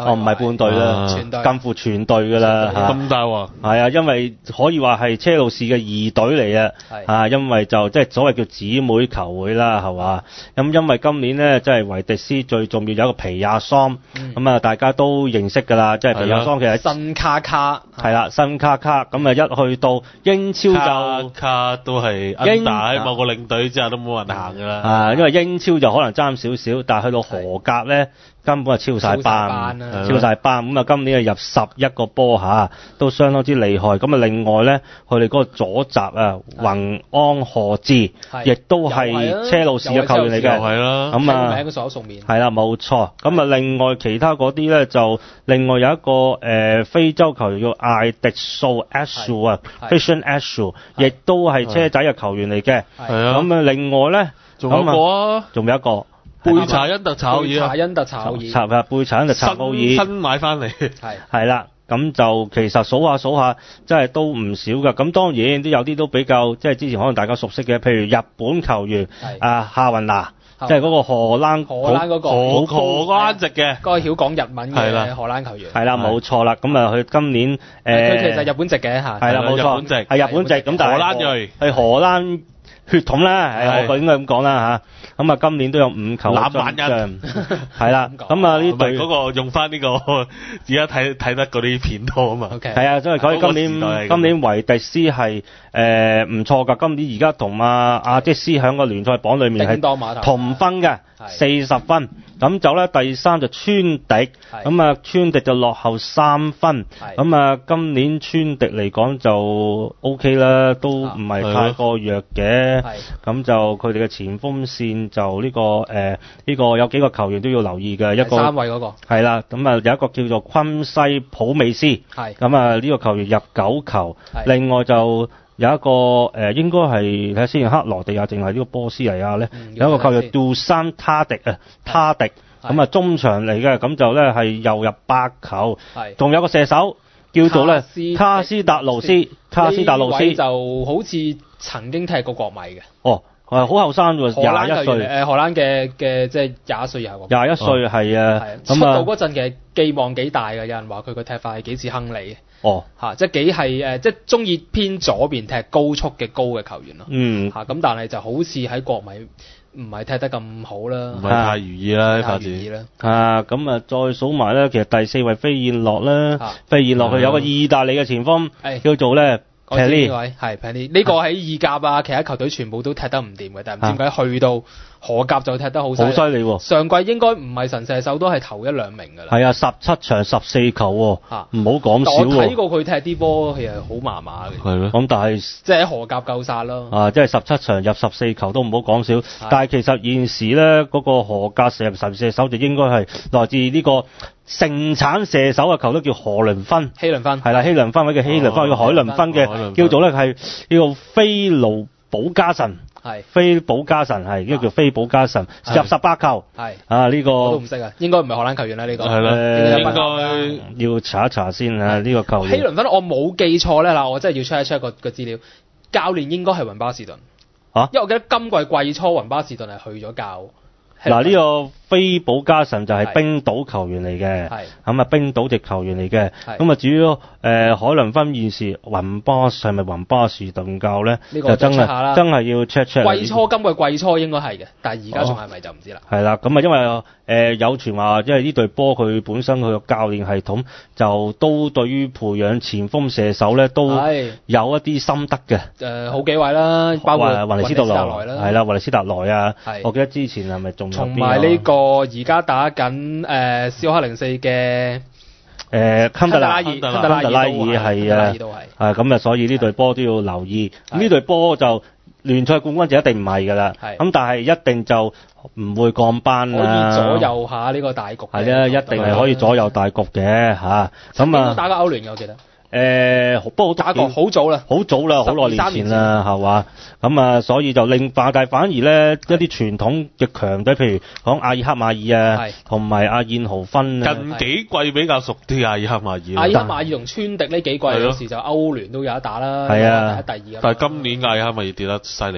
哦，唔係半隊啦， 全隊， 近乎全隊㗎啦嚇。 咁大喎？ 係啊，因為可以話係車路士嘅二隊嚟啊，啊，因為就即係所謂叫姊妹球會啦，係嘛？咁因為今年咧，即係維迪斯最重要有一個皮亞桑，咁啊大家都認識㗎啦，即係皮亞桑其實新卡卡係啦，新卡卡咁啊一去到英超就卡都係 under 喺某個領隊之下都冇人行㗎啦。 啊，因為英超就可能爭少少，但係去到荷甲咧。根本係超晒班，超晒班咁啊！今年係入十一個波嚇，都相當之厲害。咁啊，另外咧，佢哋嗰個左閘啊，宏安賀治，亦都係車路士嘅球員嚟嘅， 係啦。 咁啊， 名嘅所屬面係啦，冇錯。咁啊，另外其他嗰啲咧就另外有一個誒、呃、非洲球員叫艾迪素 Ashu 啊 ，Vision Ashu， 亦都係車仔嘅球員嚟嘅。係啊。咁啊，另外咧， 仲有一個啊， 仲有一個。 貝查恩特查爾啊， 查恩特查爾， 查啊貝查恩特查爾， 新新買翻嚟， 係係啦，咁就其實數下數下，真係都唔少噶。咁當然都有啲都比較，即係之前可能大家熟悉嘅，譬如日本球員啊夏雲拿，即係嗰個荷蘭荷蘭嗰個荷荷蘭籍嘅， 嗰個曉講日文嘅荷蘭球員， 係啦冇錯啦。咁啊佢今年誒， 佢其實日本籍嘅嚇， 係啦冇錯，係日本籍，咁但係荷蘭裔， 係荷蘭血統啦，係我應該咁講啦嚇。咁啊，今年都有五球籃板人， 係啦。咁啊，呢隊嗰個用翻呢個而家睇睇得嗰啲片多啊嘛。 係啊，因為佢今年今年維迪斯係誒唔錯㗎。今年而家同阿阿即斯喺個聯賽榜裏面係同分嘅，四十分。咁就咧第三就川迪，咁啊川迪就落後三分。咁啊今年川迪嚟講就 O K 啦，都唔係太過弱嘅。咁就佢哋嘅前鋒線就呢個誒呢個有幾個球員都要留意嘅，一個三位嗰個係啦。咁啊有一個叫做昆西普美斯，咁啊呢個球員入九球。另外就有一個誒、呃、應該係睇下先，克羅地亞定係呢個波斯尼亞咧，嗯、有一個球員杜山他迪啊，他迪咁啊中場嚟嘅，咁就咧係又入八球，仲有個射手叫做咧卡斯達盧斯，卡斯達盧斯就好似曾經踢過國米嘅。 哦，係好後生喎，廿一歲。 誒荷蘭嘅嘅即係廿一歲又係國米。廿一歲係啊， 出道嗰陣其實寄望幾大嘅，有人話佢個踢法係幾似亨利嘅。 哦， 嚇，即係幾係誒，即係中意偏左邊踢高速嘅高嘅球員咯。嗯，嚇咁，但係就好似喺國米唔係踢得咁好啦， 唔係太如意啦，發展啦。 啊，咁啊，再數埋咧，其實第四位飛燕諾啦，飛燕諾佢有個意大利嘅前鋒叫做咧 Pelé， 係 Pelé，呢個喺意甲啊，其他球隊全部都踢得唔掂嘅，但係唔知點解去到荷甲就踢得好犀利， 好犀利喎！ 上季應該唔係神射手都係頭一兩名㗎啦。 係啊，十七場十四球喎，唔好講少喎。 我睇過佢踢啲波，其實好麻麻嘅。 係咯。咁但係即係喺荷甲夠殺咯。 啊，即係十七場入十四球都唔好講少。但係其實現時咧，嗰個荷甲射入神射手就應該係來自呢個盛產射手嘅球隊叫荷倫芬。 希倫芬。 係啦，希倫芬位嘅希倫芬，叫海倫芬嘅，叫做咧係呢個菲盧保加神。係菲保加神係，呢個叫菲保加神入十八球。係啊，呢個我都唔識啊，應該唔係荷蘭球員啦呢個。 係啦， 應該要查一查先啊呢個球員。 希倫芬我冇記錯咧嗱，我真係要 check 一 check 個個資料。教練應該係雲巴士頓。啊？因為我記得今季季初雲巴士頓係去咗教。 嗱呢個菲保加神就係冰島球員嚟嘅，咁啊冰島籍球員嚟嘅，咁啊至於誒海倫芬現時雲巴係咪雲巴士頓教咧？呢個就真係真係要 check check。 季初今季季初應該係嘅，但係而家仲係咪就唔知啦。 係啦，咁啊因為誒、呃、有傳話，因為呢隊波佢本身佢個教練系統就都對於培養前鋒射手咧都有一啲心得嘅。誒、 呃、好幾位啦，包括雲尼斯特萊啦，係啦雲尼斯特萊啊，我記得之前係咪仲同埋呢個而家打緊誒斯克零四嘅誒坎特拉爾， 坎特拉爾係啊，啊咁啊，所以呢隊波都要留意。呢隊波就聯賽冠軍就一定唔係㗎啦，咁但係一定就唔會降班啦。 可以左右下呢個大局。係啊，一定係可以左右大局嘅嚇。咁啊， 打過歐聯嘅我記得。 誒、呃，不過打過好早啦，好早啦，好耐年前啦，係嘛？咁啊，所以就令反，但係反而咧一啲傳統嘅強隊，譬如講阿爾克馬爾啊，同埋阿燕豪芬啊， 近幾季比較熟啲阿爾克馬爾。 阿爾克馬爾同川迪呢幾季有時就歐聯都有得打啦， 係啊， 第一第二。 但係今年阿爾克馬爾跌得犀利。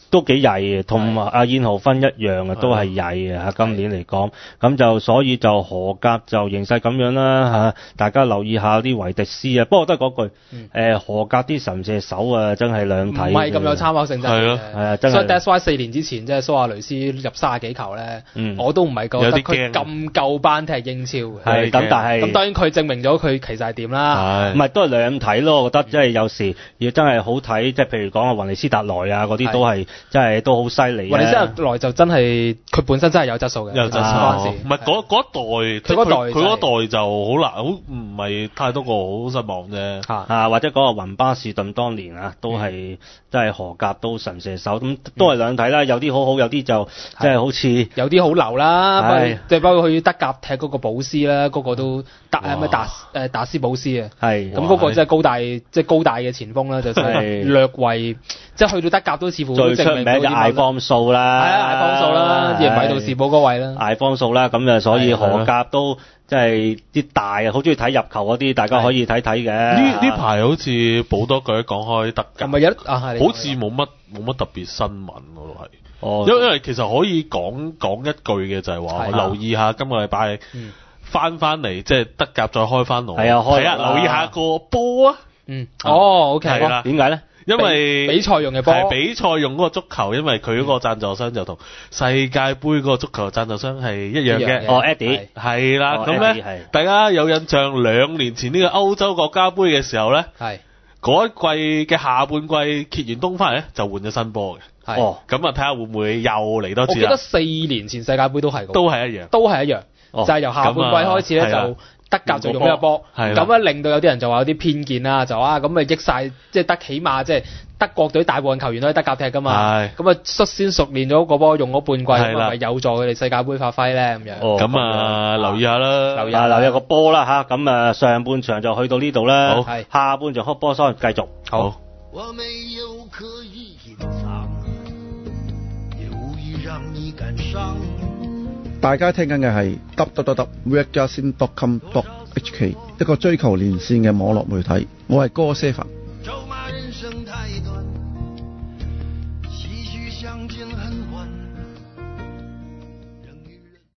都幾曳嘅，同阿燕豪芬一樣嘅，都係曳嘅嚇。今年嚟講，咁就所以就荷甲就形勢咁樣啦嚇，大家留意下啲維迪斯啊。不過都係嗰句，誒、嗯、荷甲啲神射手啊，真係兩睇，唔係咁有參考性真係。係咯，係啊，真係。所以 that's why 四年之前即係蘇亞雷斯入三十幾球咧，嗯、我都唔係覺得佢咁夠班踢英超嘅。係咁，但係咁當然佢證明咗佢其實係點啦。唔係都係兩睇咯，我覺得即係有時要真係好睇，即係譬如講啊雲尼斯達萊啊嗰啲都係。真係都好犀利啊！雲尼斯達萊就真係佢本身真係有質素嘅，有質素嗰陣時。唔係嗰嗰一代，佢嗰代佢嗰代就好難，好唔係太多個好失望啫。啊，或者嗰個雲巴士頓當年啊，都係真係荷甲都神射手，咁都係兩睇啦。有啲好好，有啲就即係好似有啲好流啦。即係包括去德甲踢嗰個保斯啦，嗰個都達誒咩達誒達斯保斯啊。係咁嗰個真係高大，即係高大嘅前鋒啦，就真係略為即係去到德甲都似乎最出名就艾方素啦，係啊，艾方素啦，亦米杜士堡嗰位啦，艾方素啦，咁啊，所以荷甲都即係啲大啊，好中意睇入球嗰啲，大家可以睇睇嘅。呢呢排好似補多句講開德甲，係咪有啊？好似冇乜冇乜特別新聞喎，都係。哦，因為因為其實可以講講一句嘅就係話，留意下今個禮拜翻翻嚟，即係德甲再開翻爐，係啊，睇下留意下個波啊。嗯，哦 ，OK，係啦，點解咧？因為比賽用嘅波係比賽用嗰個足球，因為佢嗰個贊助商就同世界盃嗰個足球贊助商係一樣嘅。哦 ，Eddie 係啦，咁咧大家有印象兩年前呢個歐洲國家盃嘅時候咧，係嗰一季嘅下半季揭完冬翻嚟咧就換咗新波嘅。哦，咁啊睇下會唔會又嚟多次啦？我記得四年前世界盃都係，都係一樣，都係一樣，就係由下半季開始咧就。德甲就用呢個波，咁咧令到有啲人就話有啲偏見啦，就啊咁咪益晒，即係得起碼即係德國隊大部分球員都喺德甲踢噶嘛，咁啊率先熟練咗個波用咗半季，咁咪有助佢哋世界盃發揮咧咁樣。哦，咁啊留意下啦，留意下留意個波啦嚇，咁啊上半場就去到呢度啦，好，下半場開波先繼續。好。我沒有刻意隱藏，也無意讓你感傷。大家聽緊嘅係 w w w dot vietgasin dot com dot h k 一個追求連線嘅網絡媒體，我係哥 Seven。